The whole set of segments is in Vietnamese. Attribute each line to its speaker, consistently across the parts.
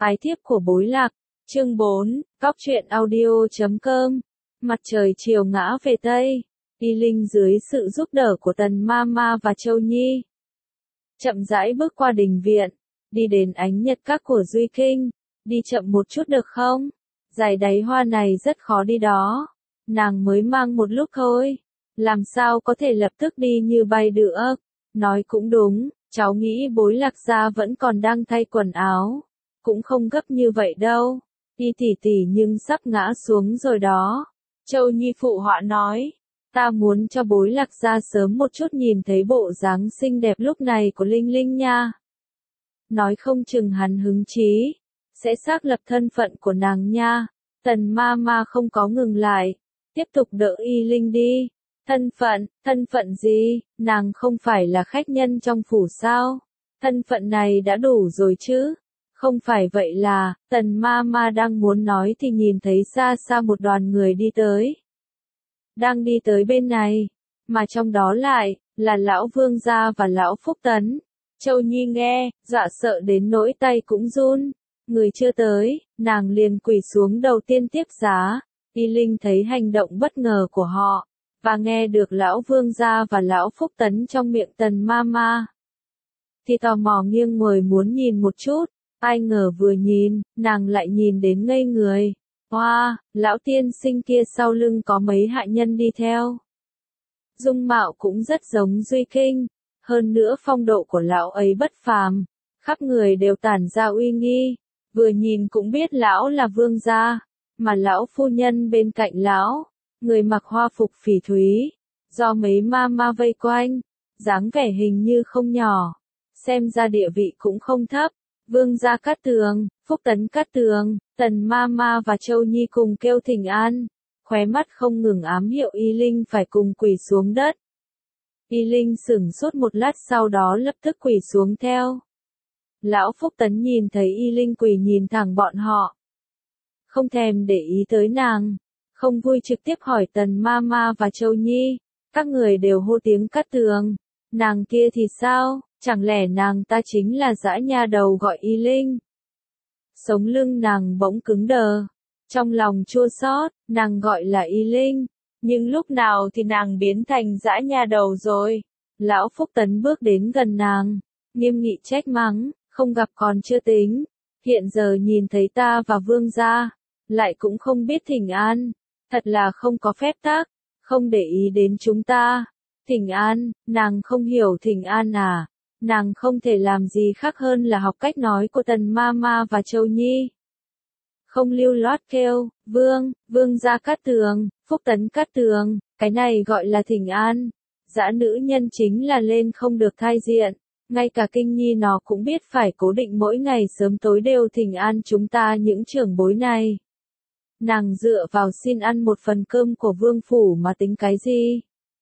Speaker 1: Ái thiếp của bối lạc, chương 4, góc truyện audio.com. Mặt trời chiều ngã về Tây, Y Linh dưới sự giúp đỡ của Tần Mama và Châu Nhi chậm rãi bước qua đình viện, đi đến ánh nhật các của Duy Kinh. Đi chậm một chút được không? Dải đáy hoa này rất khó đi đó. Nàng mới mang một lúc thôi, làm sao có thể lập tức đi như bay được. Nói cũng đúng, cháu nghĩ bối lạc gia vẫn còn đang thay quần áo, cũng không gấp như vậy đâu. Y tỷ tỷ nhưng sắp ngã xuống rồi đó. Châu Nhi phụ họa nói, ta muốn cho bối lạc gia sớm một chút nhìn thấy bộ dáng xinh đẹp lúc này của Linh Linh nha. Nói không chừng hắn hứng chí, sẽ xác lập thân phận của nàng nha. Tần Mama không có ngừng lại, tiếp tục đỡ Y Linh đi. Thân phận gì, nàng không phải là khách nhân trong phủ sao? Thân phận này đã đủ rồi chứ? Không phải vậy là, Tần Mama đang muốn nói thì nhìn thấy xa xa một đoàn người đi tới. Đang đi tới bên này, mà trong đó lại, là lão Vương gia và lão Phúc Tấn. Châu Nhi nghe, dọa sợ đến nỗi tay cũng run. Người chưa tới, nàng liền quỳ xuống đầu tiên tiếp giá. Y Linh thấy hành động bất ngờ của họ, và nghe được lão Vương gia và lão Phúc Tấn trong miệng Tần Mama, thì tò mò nghiêng người muốn nhìn một chút. Ai ngờ vừa nhìn, nàng lại nhìn đến ngây người. Hoa, lão tiên sinh kia sau lưng có mấy hạ nhân đi theo. Dung mạo cũng rất giống Duy Kinh, hơn nữa phong độ của lão ấy bất phàm, khắp người đều tản ra uy nghi, vừa nhìn cũng biết lão là vương gia, mà lão phu nhân bên cạnh lão, người mặc hoa phục phỉ thúy, do mấy ma vây quanh, dáng vẻ hình như không nhỏ, xem ra địa vị cũng không thấp. Vương gia Cát Tường, Phúc Tấn Cát Tường, Tần Mama và Châu Nhi cùng kêu thỉnh an, khóe mắt không ngừng ám hiệu Y Linh phải cùng quỳ xuống đất. Y Linh sửng sốt một lát sau đó lập tức quỳ xuống theo. Lão Phúc Tấn nhìn thấy Y Linh quỳ nhìn thẳng bọn họ, không thèm để ý tới nàng, không vui trực tiếp hỏi Tần Mama và Châu Nhi, các người đều hô tiếng Cát Tường, nàng kia thì sao? Chẳng lẽ nàng ta chính là dã nha đầu gọi Y Linh? Sống lưng nàng bỗng cứng đờ, trong lòng chua xót, nàng gọi là Y Linh, nhưng lúc nào thì nàng biến thành dã nha đầu rồi? Lão Phúc Tấn bước đến gần nàng, nghiêm nghị trách mắng, không gặp còn chưa tính, hiện giờ nhìn thấy ta và vương gia, lại cũng không biết thỉnh an, thật là không có phép tắc, không để ý đến chúng ta. Thỉnh an, nàng không hiểu thỉnh an à? Nàng không thể làm gì khác hơn là học cách nói của Tần Mama và Châu Nhi. Không lưu loát kêu, vương gia Cát Tường, Phúc Tấn Cát Tường, cái này gọi là thỉnh an. Dã nữ nhân chính là lên không được thai diện, ngay cả Kinh Nhi nó cũng biết phải cố định mỗi ngày sớm tối đều thỉnh an chúng ta những trưởng bối này. Nàng dựa vào xin ăn một phần cơm của vương phủ mà tính cái gì?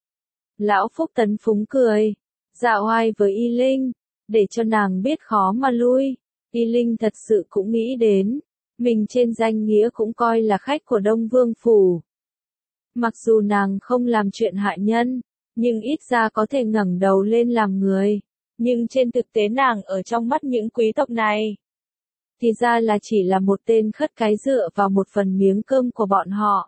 Speaker 1: Lão Phúc Tấn phúng cười, dạo oai với Y Linh, để cho nàng biết khó mà lui. Y Linh thật sự cũng nghĩ đến, mình trên danh nghĩa cũng coi là khách của Đông Vương phủ. Mặc dù nàng không làm chuyện hại nhân, nhưng ít ra có thể ngẩng đầu lên làm người. Nhưng trên thực tế nàng ở trong mắt những quý tộc này, thì ra là chỉ là một tên khất cái dựa vào một phần miếng cơm của bọn họ.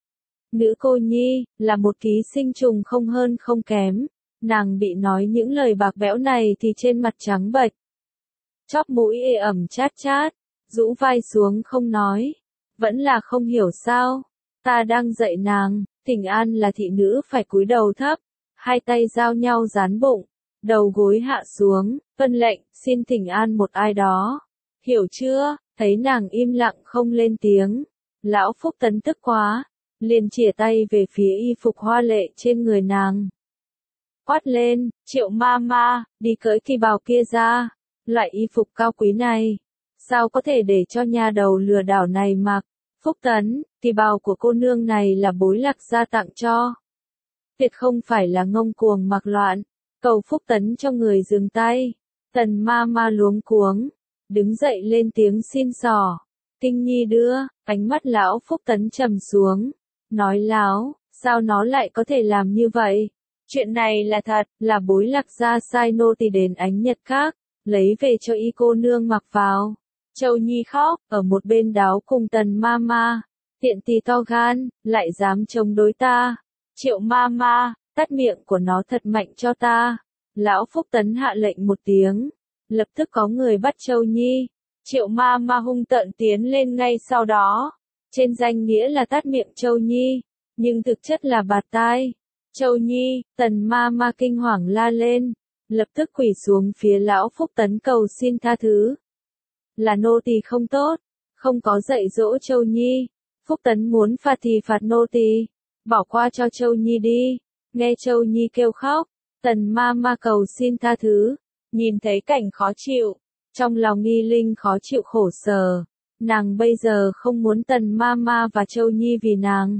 Speaker 1: Nữ cô nhi, là một ký sinh trùng không hơn không kém. Nàng bị nói những lời bạc bẽo này thì trên mặt trắng bệch, chóp mũi ê ẩm chát chát, rũ vai xuống không nói. Vẫn là không hiểu sao, ta đang dạy nàng, thỉnh an là thị nữ phải cúi đầu thấp, hai tay giao nhau dán bụng, đầu gối hạ xuống, vân lệnh, xin thỉnh an một ai đó. Hiểu chưa? Thấy nàng im lặng không lên tiếng, lão Phúc Tấn tức quá, liền chìa tay về phía y phục hoa lệ trên người nàng. Quát lên, Triệu Mama, đi cởi kỳ bào kia ra, loại y phục cao quý này, sao có thể để cho nha đầu lừa đảo này mặc? Phúc Tấn, kỳ bào của cô nương này là bối lạc gia tặng cho. Tuyệt không phải là ngông cuồng mặc loạn, cầu Phúc Tấn cho người dừng tay. Tần Mama luống cuống, đứng dậy lên tiếng xin xỏ. Kinh Nhi đưa, ánh mắt lão Phúc Tấn trầm xuống, nói láo, sao nó lại có thể làm như vậy? Chuyện này là thật, là bối lạc gia sai nô tỳ đến ánh nhật các, lấy về cho y cô nương mặc vào. Châu Nhi khóc, ở một bên đáo cùng Tần Mama, tiện tì to gan, lại dám chống đối ta. Triệu Mama, tắt miệng của nó thật mạnh cho ta. Lão Phúc Tấn hạ lệnh một tiếng, lập tức có người bắt Châu Nhi. Triệu Mama hung tợn tiến lên ngay sau đó. Trên danh nghĩa là tát miệng Châu Nhi, nhưng thực chất là bạt tai. Châu Nhi, Tần Mama kinh hoàng la lên, lập tức quỳ xuống phía Lão Phúc Tấn cầu xin tha thứ. Là nô tỳ không tốt, không có dạy dỗ Châu Nhi. Phúc Tấn muốn phạt thì phạt nô tỳ, bỏ qua cho Châu Nhi đi. Nghe Châu Nhi kêu khóc, Tần Mama cầu xin tha thứ. Nhìn thấy cảnh khó chịu, trong lòng Y Linh khó chịu khổ sở. Nàng bây giờ không muốn Tần Mama và Châu Nhi vì nàng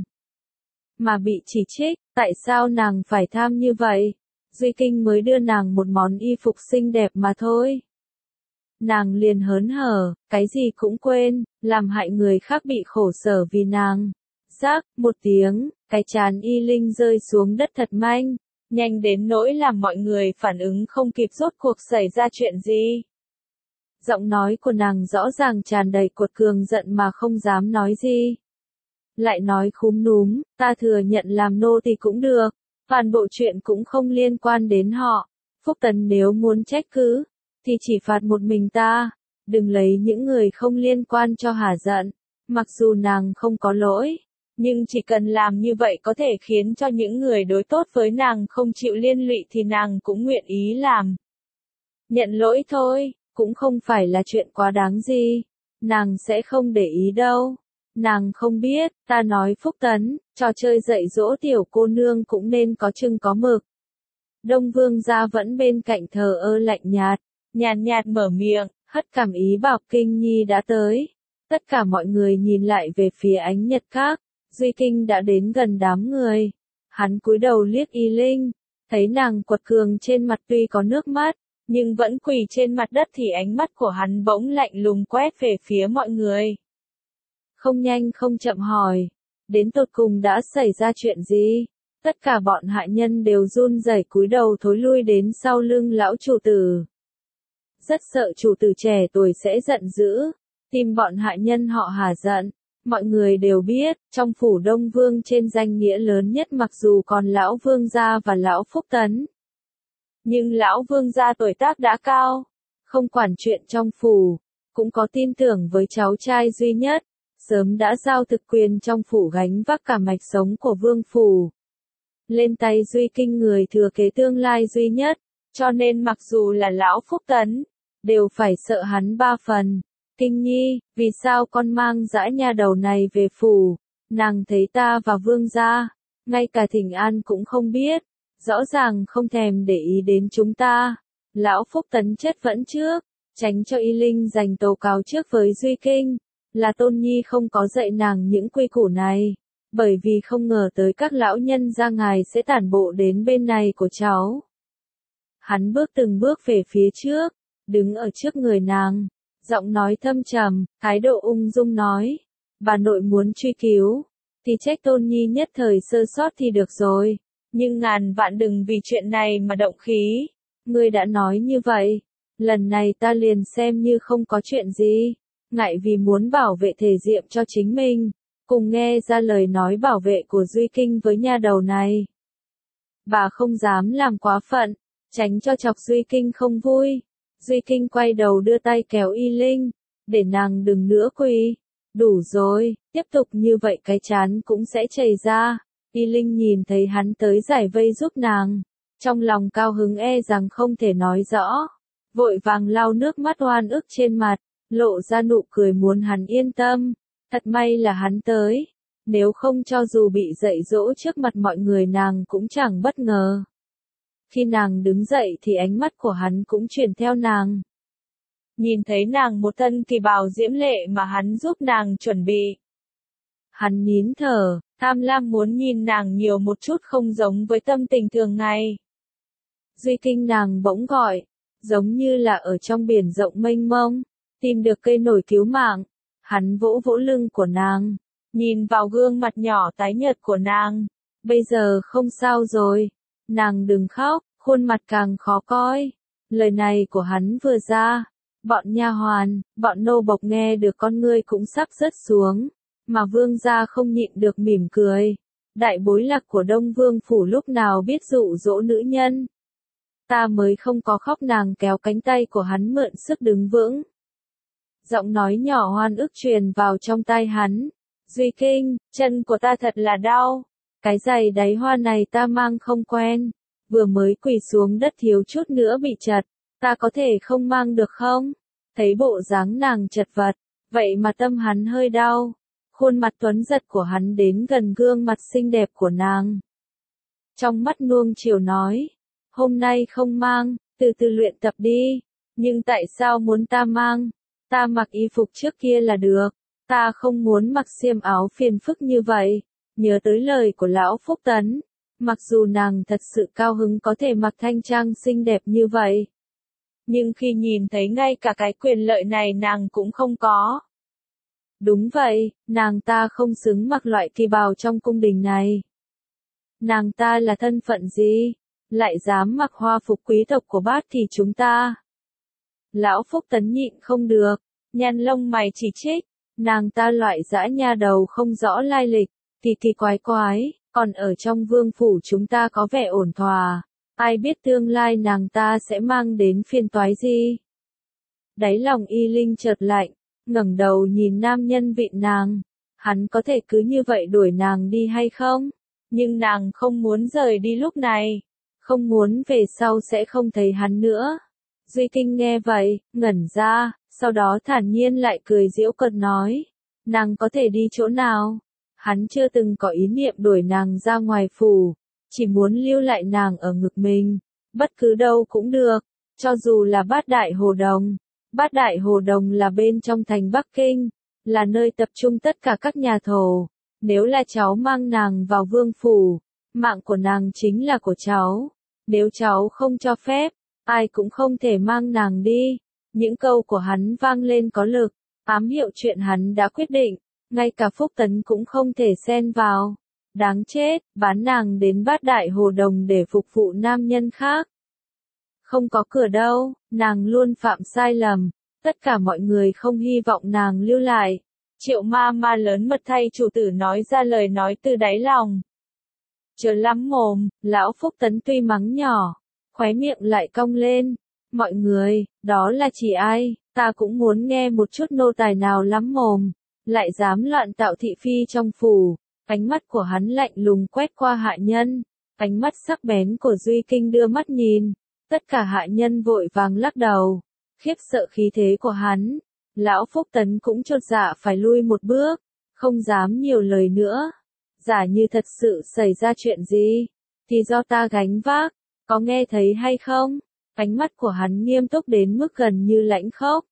Speaker 1: mà bị chỉ trích, tại sao nàng phải tham như vậy? Duy Kinh mới đưa nàng một món y phục xinh đẹp mà thôi. Nàng liền hớn hở, cái gì cũng quên, làm hại người khác bị khổ sở vì nàng. Rác, một tiếng, cái trán Y Linh rơi xuống đất thật nhanh, nhanh đến nỗi làm mọi người phản ứng không kịp rốt cuộc xảy ra chuyện gì. Giọng nói của nàng rõ ràng tràn đầy cuột cường giận mà không dám nói gì. Lại nói khúm núm, ta thừa nhận làm nô thì cũng được, toàn bộ chuyện cũng không liên quan đến họ. Phúc Tấn nếu muốn trách cứ, thì chỉ phạt một mình ta, đừng lấy những người không liên quan cho hả giận. Mặc dù nàng không có lỗi, nhưng chỉ cần làm như vậy có thể khiến cho những người đối tốt với nàng không chịu liên lụy thì nàng cũng nguyện ý làm. Nhận lỗi thôi, cũng không phải là chuyện quá đáng gì, nàng sẽ không để ý đâu. Nàng không biết, ta nói Phúc Tấn, trò chơi dạy dỗ tiểu cô nương cũng nên có chừng có mực. Đông Vương gia vẫn bên cạnh thờ ơ lạnh nhạt, nhàn nhạt mở miệng, hất cảm ý bảo Kinh Nhi đã tới. Tất cả mọi người nhìn lại về phía Ánh Nhật Các, Duy Kinh đã đến gần đám người. Hắn cúi đầu liếc Y Linh, thấy nàng quật cường trên mặt tuy có nước mắt, nhưng vẫn quỳ trên mặt đất thì ánh mắt của hắn bỗng lạnh lùng quét về phía mọi người. Không nhanh không chậm hỏi, đến tột cùng đã xảy ra chuyện gì? Tất cả bọn hạ nhân đều run rẩy cúi đầu thối lui đến sau lưng lão chủ tử. Rất sợ chủ tử trẻ tuổi sẽ giận dữ, tìm bọn hạ nhân họ Hà giận. Mọi người đều biết, trong phủ Đông Vương trên danh nghĩa lớn nhất mặc dù còn lão Vương gia và lão Phúc Tấn. Nhưng lão Vương gia tuổi tác đã cao, không quản chuyện trong phủ, cũng có tin tưởng với cháu trai duy nhất, sớm đã giao thực quyền trong phủ gánh vác cả mạch sống của vương phủ. Lên tay Duy Kinh người thừa kế tương lai duy nhất, cho nên mặc dù là lão Phúc Tấn, đều phải sợ hắn ba phần. Kinh Nhi, vì sao con mang dã nha đầu này về phủ? Nàng thấy ta và vương gia, ngay cả thỉnh an cũng không biết, rõ ràng không thèm để ý đến chúng ta. Lão Phúc Tấn chất vẫn trước, tránh cho Y Linh giành tố cáo trước với Duy Kinh, là Tôn Nhi không có dạy nàng những quy củ này, bởi vì không ngờ tới các lão nhân gia ngài sẽ tản bộ đến bên này của cháu. Hắn bước từng bước về phía trước, đứng ở trước người nàng, giọng nói thâm trầm, thái độ ung dung nói, bà nội muốn truy cứu, thì trách Tôn Nhi nhất thời sơ sót thì được rồi, nhưng ngàn vạn đừng vì chuyện này mà động khí. Ngươi đã nói như vậy, lần này ta liền xem như không có chuyện gì, ngại vì muốn bảo vệ thể diện cho chính mình, cùng nghe ra lời nói bảo vệ của Duy Kinh với nha đầu này. Bà không dám làm quá phận, tránh cho chọc Duy Kinh không vui. Duy Kinh quay đầu đưa tay kéo Y Linh, để nàng đừng nữa quỳ. Đủ rồi, tiếp tục như vậy cái chán cũng sẽ chảy ra. Y Linh nhìn thấy hắn tới giải vây giúp nàng, trong lòng cao hứng rằng không thể nói rõ, vội vàng lau nước mắt oan ức trên mặt, lộ ra nụ cười muốn hắn yên tâm. Thật may là hắn tới, nếu không cho dù bị dạy dỗ trước mặt mọi người nàng cũng chẳng bất ngờ. Khi nàng đứng dậy thì ánh mắt của hắn cũng chuyển theo nàng. Nhìn thấy nàng một thân kỳ bào diễm lệ mà hắn giúp nàng chuẩn bị. Hắn nín thở, tham lam muốn nhìn nàng nhiều một chút không giống với tâm tình thường ngày. Duy Kinh nàng bỗng gọi, giống như là ở trong biển rộng mênh mông, tìm được cây nổi cứu mạng. Hắn vỗ vỗ lưng của nàng, nhìn vào gương mặt nhỏ tái nhợt của nàng. Bây giờ không sao rồi, nàng đừng khóc, khuôn mặt càng khó coi. Lời này của hắn vừa ra, Bọn nha hoàn, bọn nô bộc nghe được con ngươi cũng sắp rớt xuống, mà vương gia không nhịn được mỉm cười. Đại bối lạc của Đông Vương phủ lúc nào biết dụ dỗ nữ nhân. Ta mới không có khóc, nàng kéo cánh tay của hắn mượn sức đứng vững. Giọng nói nhỏ hoan ức truyền vào trong tai hắn. Duy Kinh, chân của ta thật là đau. Cái giày đáy hoa này ta mang không quen. Vừa mới quỳ xuống đất thiếu chút nữa bị trật. Ta có thể không mang được không? Thấy bộ dáng nàng chật vật, vậy mà tâm hắn hơi đau. Khuôn mặt tuấn giật của hắn đến gần gương mặt xinh đẹp của nàng. Trong mắt nuông chiều nói, hôm nay không mang, từ từ luyện tập đi. Nhưng tại sao muốn ta mang? Ta mặc y phục trước kia là được. Ta không muốn mặc xiêm áo phiền phức như vậy. Nhớ tới lời của lão Phúc Tấn. Mặc dù nàng thật sự cao hứng có thể mặc thanh trang xinh đẹp như vậy. Nhưng khi nhìn thấy ngay cả cái quyền lợi này nàng cũng không có. Đúng vậy, nàng ta không xứng mặc loại kỳ bào trong cung đình này. Nàng ta là thân phận gì? Lại dám mặc hoa phục quý tộc của bát thì chúng ta. Lão Phúc Tấn nhịn không được, nhăn lông mày chỉ trích. Nàng ta loại dã nha đầu không rõ lai lịch, kỳ kỳ quái quái, còn ở trong vương phủ chúng ta có vẻ ổn thỏa. Ai biết tương lai nàng ta sẽ mang đến phiền toái gì? Đáy lòng Y Linh chợt lạnh, ngẩng đầu nhìn nam nhân vịn nàng. Hắn có thể cứ như vậy đuổi nàng đi hay không? Nhưng nàng không muốn rời đi lúc này. Không muốn về sau sẽ không thấy hắn nữa. Duy Kinh nghe vậy, ngẩn ra, sau đó thản nhiên lại cười giễu cợt nói. Nàng có thể đi chỗ nào? Hắn chưa từng có ý niệm đuổi nàng ra ngoài phủ. Chỉ muốn lưu lại nàng ở ngực mình. Bất cứ đâu cũng được. Cho dù là Bát Đại Hồ Đồng. Bát Đại Hồ Đồng là bên trong thành Bắc Kinh. Là nơi tập trung tất cả các nhà thổ. Nếu là cháu mang nàng vào vương phủ. Mạng của nàng chính là của cháu. Nếu cháu không cho phép. Ai cũng không thể mang nàng đi. Những câu của hắn vang lên có lực. Ám hiệu chuyện hắn đã quyết định. Ngay cả Phúc Tấn cũng không thể xen vào. Đáng chết, bán nàng đến Bát Đại Hồ Đồng để phục vụ nam nhân khác. Không có cửa đâu, nàng luôn phạm sai lầm. Tất cả mọi người không hy vọng nàng lưu lại. Triệu ma ma lớn mật thay chủ tử nói ra lời nói từ đáy lòng. Chớ lắm mồm, lão Phúc Tấn tuy mắng nhỏ, khóe miệng lại cong lên. Mọi người, đó là chỉ ai, ta cũng muốn nghe một chút nô tài nào lắm mồm. Lại dám loạn tạo thị phi trong phủ. Ánh mắt của hắn lạnh lùng quét qua hạ nhân. Ánh mắt sắc bén của Duy Kinh đưa mắt nhìn. Tất cả hạ nhân vội vàng lắc đầu. Khiếp sợ khí thế của hắn. Lão Phúc Tấn cũng chột dạ phải lui một bước. Không dám nhiều lời nữa. Giả như thật sự xảy ra chuyện gì. Thì do ta gánh vác. Có nghe thấy hay không? Ánh mắt của hắn nghiêm túc đến mức gần như lãnh khốc.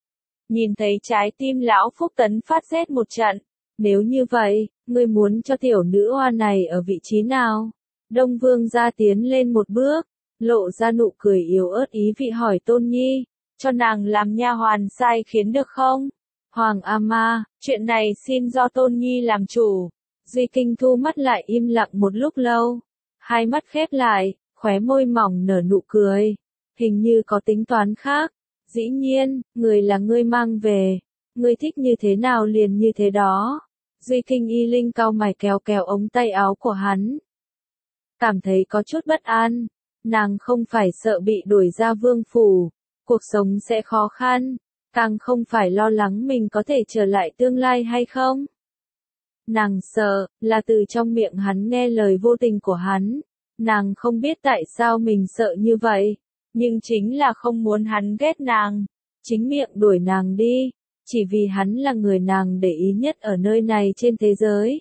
Speaker 1: Nhìn thấy trái tim lão Phúc Tấn phát rét một trận. Nếu như vậy, ngươi muốn cho tiểu nữ hoa này ở vị trí nào? Đông Vương gia tiến lên một bước, lộ ra nụ cười yếu ớt ý vị hỏi Tôn Nhi, cho nàng làm nha hoàn sai khiến được không? Hoàng ama, chuyện này xin do Tôn Nhi làm chủ. Duy Kinh thu mắt lại im lặng một lúc lâu, hai mắt khép lại, khóe môi mỏng nở nụ cười, hình như có tính toán khác. Dĩ nhiên, người là ngươi mang về, ngươi thích như thế nào liền như thế đó. Duy Kinh Y Linh cau mày kéo kéo ống tay áo của hắn. Cảm thấy có chút bất an, nàng không phải sợ bị đuổi ra vương phủ, cuộc sống sẽ khó khăn, càng không phải lo lắng mình có thể trở lại tương lai hay không. Nàng sợ, là từ trong miệng hắn nghe lời vô tình của hắn, nàng không biết tại sao mình sợ như vậy. Nhưng chính là không muốn hắn ghét nàng, chính miệng đuổi nàng đi, chỉ vì hắn là người nàng để ý nhất ở nơi này trên thế giới.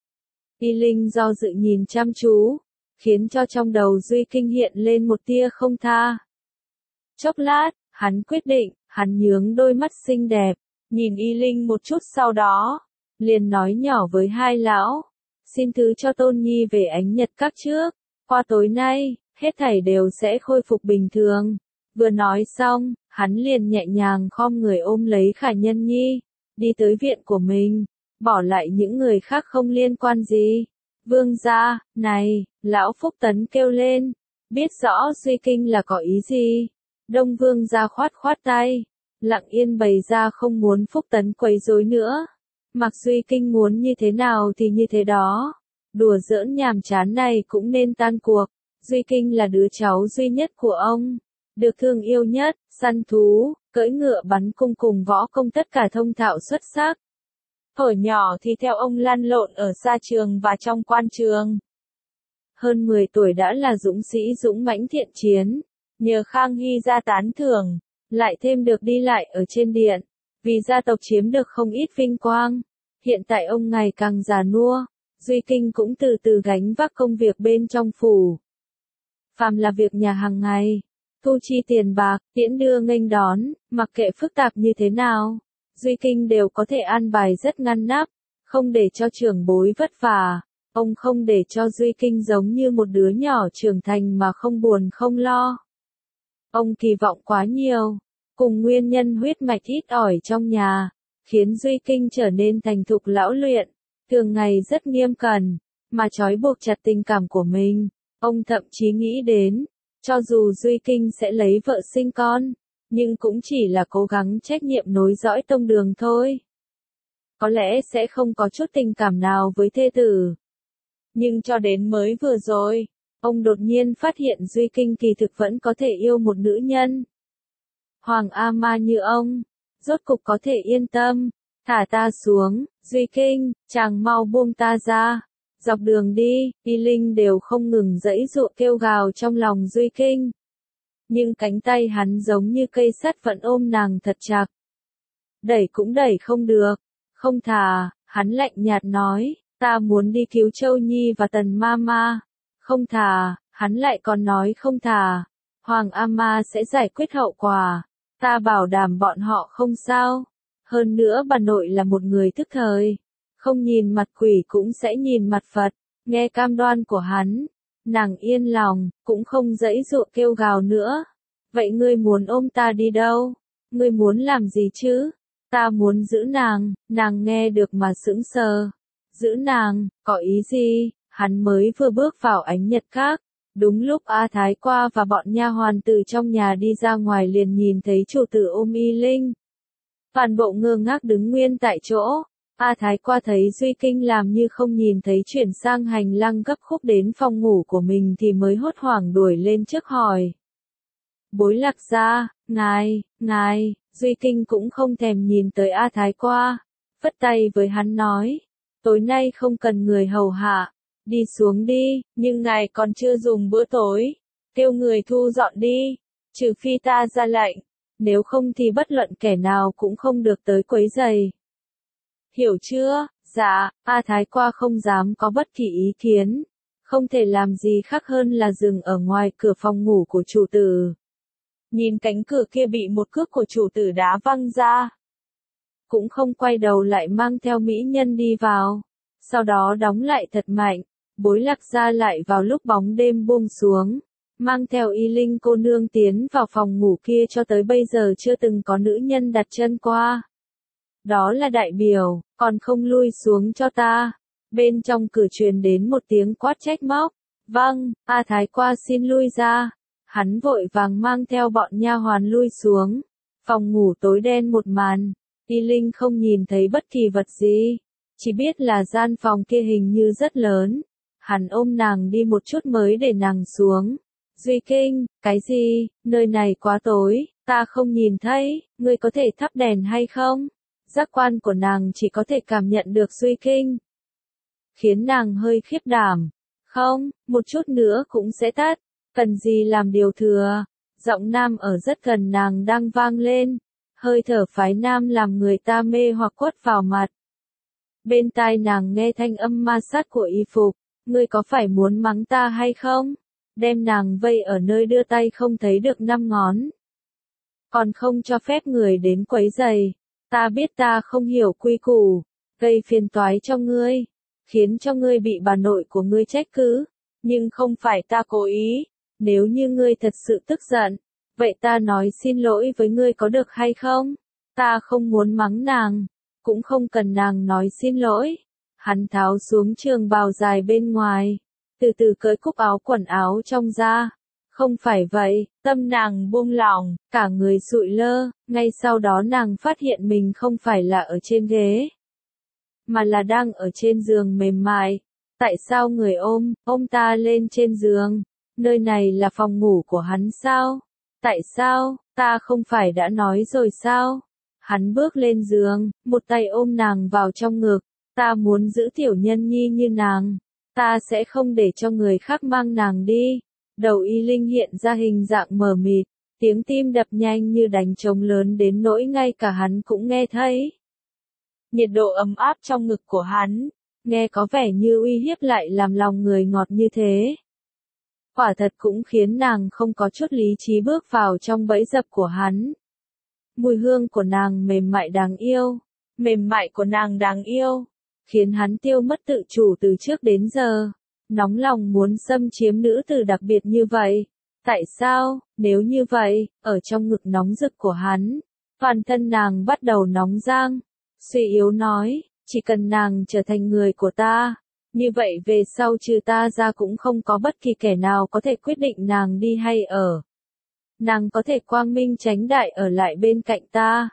Speaker 1: Y Linh do dự nhìn chăm chú, khiến cho trong đầu Duy Kinh hiện lên một tia không tha. Chốc lát, hắn quyết định, hắn nhướng đôi mắt xinh đẹp, nhìn Y Linh một chút sau đó, liền nói nhỏ với hai lão, xin thứ cho Tôn Nhi về Ánh Nhật Các trước, qua tối nay. Hết thảy đều sẽ khôi phục bình thường. Vừa nói xong, hắn liền nhẹ nhàng khom người ôm lấy Khả Nhân Nhi, đi tới viện của mình, bỏ lại những người khác không liên quan gì. Vương gia, này, lão Phúc Tấn kêu lên, biết rõ Duy Kinh là có ý gì. Đông Vương gia khoát khoát tay, lặng yên bày ra không muốn Phúc Tấn quấy rối nữa. Mạc Duy Kinh muốn như thế nào thì như thế đó. Đùa giỡn nhàm chán này cũng nên tan cuộc. Duy Kinh là đứa cháu duy nhất của ông, được thương yêu nhất, săn thú, cưỡi ngựa bắn cung cùng võ công tất cả thông thạo xuất sắc. Hồi nhỏ thì theo ông lăn lộn ở xa trường và trong quan trường. Hơn 10 tuổi đã là dũng sĩ dũng mãnh thiện chiến, nhờ Khang Hy ra tán thưởng, lại thêm được đi lại ở trên điện, vì gia tộc chiếm được không ít vinh quang. Hiện tại ông ngày càng già nua, Duy Kinh cũng từ từ gánh vác công việc bên trong phủ. Phàm là việc nhà hàng ngày, thu chi tiền bạc, tiễn đưa nghênh đón, mặc kệ phức tạp như thế nào, Duy Kinh đều có thể an bài rất ngăn nắp, không để cho trưởng bối vất vả. Ông không để cho Duy Kinh giống như một đứa nhỏ trưởng thành mà không buồn không lo. Ông kỳ vọng quá nhiều, cùng nguyên nhân huyết mạch ít ỏi trong nhà, khiến Duy Kinh trở nên thành thục lão luyện, thường ngày rất nghiêm cẩn, mà trói buộc chặt tình cảm của mình. Ông thậm chí nghĩ đến, cho dù Duy Kinh sẽ lấy vợ sinh con, nhưng cũng chỉ là cố gắng trách nhiệm nối dõi tông đường thôi. Có lẽ sẽ không có chút tình cảm nào với thê tử. Nhưng cho đến mới vừa rồi, ông đột nhiên phát hiện Duy Kinh kỳ thực vẫn có thể yêu một nữ nhân. Hoàng A Ma như ông, rốt cục có thể yên tâm, thả ta xuống, Duy Kinh, chàng mau buông ta ra. Dọc đường đi, Y Linh đều không ngừng giãy giụa kêu gào trong lòng Duy Kinh. Nhưng cánh tay hắn giống như cây sắt vẫn ôm nàng thật chặt. Đẩy cũng đẩy không được, không thả, hắn lạnh nhạt nói. Ta muốn đi cứu Châu Nhi và Tần Mama. Không thả, hắn lại còn nói không thả. Hoàng Ama sẽ giải quyết hậu quả. Ta bảo đảm bọn họ không sao. Hơn nữa bà nội là một người thức thời. Không nhìn mặt quỷ cũng sẽ nhìn mặt Phật. Nghe cam đoan của hắn, nàng yên lòng, cũng không giãy giụa kêu gào nữa. Vậy ngươi muốn ôm ta đi đâu? Ngươi muốn làm gì chứ? Ta muốn giữ nàng nghe được mà sững sờ. Giữ nàng, có ý gì? Hắn mới vừa bước vào ánh nhật khác. Đúng lúc A Thái qua và bọn nha hoàn từ trong nhà đi ra ngoài liền nhìn thấy chủ tử ôm Y Linh. Toàn bộ ngơ ngác đứng nguyên tại chỗ. A Thái qua thấy Duy Kinh làm như không nhìn thấy, chuyển sang hành lang gấp khúc đến phòng ngủ của mình thì mới hốt hoảng đuổi lên trước hỏi. Bối Lạc gia, ngài, Duy Kinh cũng không thèm nhìn tới A Thái qua. Phất tay với hắn nói. Tối nay không cần người hầu hạ, đi xuống đi, nhưng ngài còn chưa dùng bữa tối, kêu người thu dọn đi, trừ phi ta ra lệnh, nếu không thì bất luận kẻ nào cũng không được tới quấy rầy. Hiểu chưa? Dạ, A Thái qua không dám có bất kỳ ý kiến, không thể làm gì khác hơn là dừng ở ngoài cửa phòng ngủ của chủ tử. Nhìn cánh cửa kia bị một cước của chủ tử đá văng ra. Cũng không quay đầu lại mang theo mỹ nhân đi vào, sau đó đóng lại thật mạnh. Bối Lạc gia lại vào lúc bóng đêm buông xuống, mang theo Y Linh cô nương tiến vào phòng ngủ kia, cho tới bây giờ chưa từng có nữ nhân đặt chân qua. Đó là đại biểu, còn không lui xuống cho ta. Bên trong cửa truyền đến một tiếng quát trách móc. Vâng, A Thái qua xin lui ra. Hắn vội vàng mang theo bọn nha hoàn lui xuống. Phòng ngủ tối đen một màn. Y Linh không nhìn thấy bất kỳ vật gì, chỉ biết là gian phòng kia hình như rất lớn. Hắn ôm nàng đi một chút mới để nàng xuống. Duy Kinh, cái gì, nơi này quá tối, ta không nhìn thấy, ngươi có thể thắp đèn hay không? Giác quan của nàng chỉ có thể cảm nhận được Duy Kinh, khiến nàng hơi khiếp đảm. Không, một chút nữa cũng sẽ tắt, cần gì làm điều thừa. Giọng nam ở rất gần nàng đang vang lên. Hơi thở phái nam làm người ta mê hoặc quất vào mặt. Bên tai nàng nghe thanh âm ma sát của y phục. Ngươi có phải muốn mắng ta hay không? Đem nàng vây ở nơi đưa tay không thấy được 5 ngón. Còn không cho phép người đến quấy rầy. Ta biết ta không hiểu quy củ, gây phiền toái cho ngươi, khiến cho ngươi bị bà nội của ngươi trách cứ. Nhưng không phải ta cố ý. Nếu như ngươi thật sự tức giận, vậy ta nói xin lỗi với ngươi có được hay không? Ta không muốn mắng nàng, cũng không cần nàng nói xin lỗi. Hắn tháo xuống trường bào dài bên ngoài, từ từ cởi cúc áo quần áo trong ra. Không phải vậy, tâm nàng buông lỏng, cả người sụi lơ, ngay sau đó nàng phát hiện mình không phải là ở trên ghế, mà là đang ở trên giường mềm mại. Tại sao người ôm ta lên trên giường? Nơi này là phòng ngủ của hắn sao? Tại sao, ta không phải đã nói rồi sao? Hắn bước lên giường, một tay ôm nàng vào trong ngực. Ta muốn giữ tiểu nhân nhi như nàng. Ta sẽ không để cho người khác mang nàng đi. Đầu Y Linh hiện ra hình dạng mờ mịt, tiếng tim đập nhanh như đánh trống lớn đến nỗi ngay cả hắn cũng nghe thấy. Nhiệt độ ấm áp trong ngực của hắn, nghe có vẻ như uy hiếp lại làm lòng người ngọt như thế. Quả thật cũng khiến nàng không có chút lý trí bước vào trong bẫy dập của hắn. Mùi hương của nàng mềm mại đáng yêu, khiến hắn tiêu mất tự chủ từ trước đến giờ. Nóng lòng muốn xâm chiếm nữ tử đặc biệt như vậy. Tại sao, nếu như vậy, ở trong ngực nóng rực của hắn, toàn thân nàng bắt đầu nóng rang. Suy yếu nói, chỉ cần nàng trở thành người của ta, như vậy về sau trừ ta ra cũng không có bất kỳ kẻ nào có thể quyết định nàng đi hay ở. Nàng có thể quang minh chánh đại ở lại bên cạnh ta.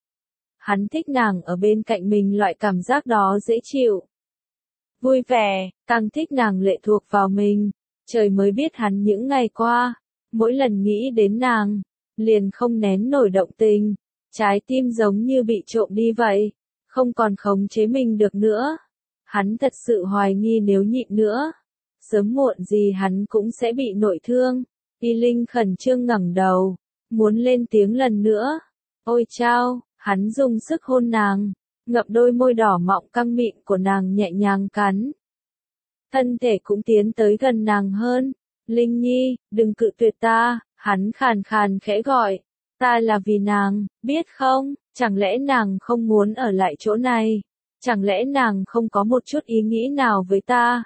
Speaker 1: Hắn thích nàng ở bên cạnh mình, loại cảm giác đó dễ chịu, vui vẻ, càng thích nàng lệ thuộc vào mình. Trời mới biết hắn những ngày qua, mỗi lần nghĩ đến nàng, liền không nén nổi động tình. Trái tim giống như bị trộm đi vậy, không còn khống chế mình được nữa. Hắn thật sự hoài nghi nếu nhịn nữa, sớm muộn gì hắn cũng sẽ bị nội thương. Y Linh khẩn trương ngẩng đầu, muốn lên tiếng lần nữa. Ôi chao, hắn dùng sức hôn nàng, ngậm đôi môi đỏ mọng căng mịn của nàng nhẹ nhàng cắn. Thân thể cũng tiến tới gần nàng hơn. Linh Nhi, đừng cự tuyệt ta, hắn khàn khàn khẽ gọi. Ta là vì nàng, biết không, chẳng lẽ nàng không muốn ở lại chỗ này? Chẳng lẽ nàng không có một chút ý nghĩ nào với ta?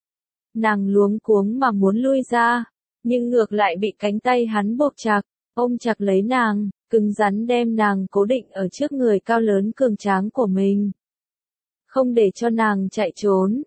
Speaker 1: Nàng luống cuống mà muốn lui ra, nhưng ngược lại bị cánh tay hắn buộc chặt, ôm chặt lấy nàng, cứng rắn đem nàng cố định ở trước người cao lớn cường tráng của mình. Không để cho nàng chạy trốn.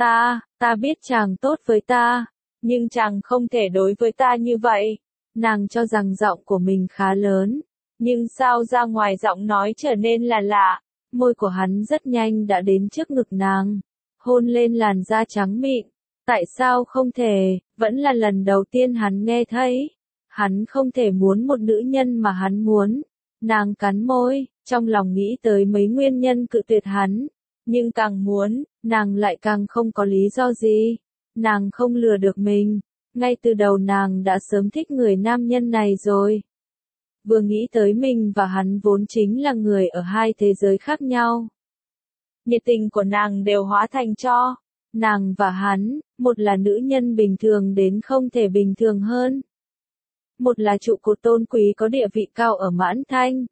Speaker 1: Ta biết chàng tốt với ta, nhưng chàng không thể đối với ta như vậy. Nàng cho rằng giọng của mình khá lớn, nhưng sao ra ngoài giọng nói trở nên là lạ. Môi của hắn rất nhanh đã đến trước ngực nàng, hôn lên làn da trắng mịn. Tại sao không thể, vẫn là lần đầu tiên hắn nghe thấy. Hắn không thể muốn một nữ nhân mà hắn muốn. Nàng cắn môi, trong lòng nghĩ tới mấy nguyên nhân cự tuyệt hắn. Nhưng càng muốn, nàng lại càng không có lý do gì. Nàng không lừa được mình. Ngay từ đầu nàng đã sớm thích người nam nhân này rồi. Vừa nghĩ tới mình và hắn vốn chính là người ở hai thế giới khác nhau. Nhiệt tình của nàng đều hóa thành tro. Nàng và hắn, một là nữ nhân bình thường đến không thể bình thường hơn. Một là trụ cột tôn quý có địa vị cao ở Mãn Thanh.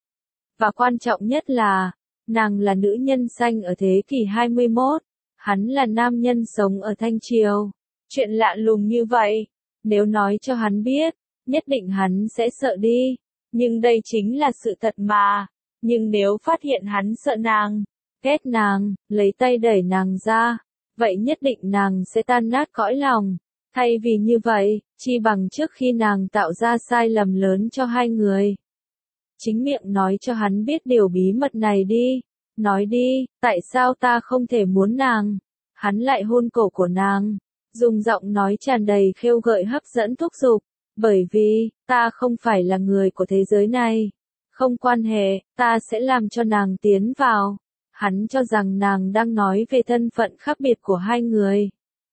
Speaker 1: Và quan trọng nhất là, nàng là nữ nhân xanh ở thế kỷ 21, hắn là nam nhân sống ở Thanh Triều. Chuyện lạ lùng như vậy, nếu nói cho hắn biết, nhất định hắn sẽ sợ đi. Nhưng đây chính là sự thật mà. Nhưng nếu phát hiện hắn sợ nàng, ghét nàng, lấy tay đẩy nàng ra, vậy nhất định nàng sẽ tan nát cõi lòng. Thay vì như vậy, chi bằng trước khi nàng tạo ra sai lầm lớn cho hai người. Chính miệng nói cho hắn biết điều bí mật này đi. Nói đi, tại sao ta không thể muốn nàng? Hắn lại hôn cổ của nàng, dùng giọng nói tràn đầy khêu gợi hấp dẫn thúc giục. Bởi vì, ta không phải là người của thế giới này. Không quan hệ, ta sẽ làm cho nàng tiến vào. Hắn cho rằng nàng đang nói về thân phận khác biệt của hai người.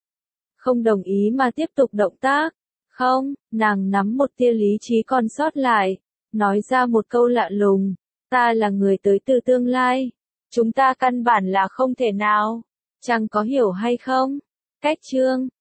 Speaker 1: Không đồng ý mà tiếp tục động tác. Không, nàng nắm một tia lý trí còn sót lại. Nói ra một câu lạ lùng. Ta là người tới từ tương lai. Chúng ta căn bản là không thể nào. Chàng có hiểu hay không? Cách chương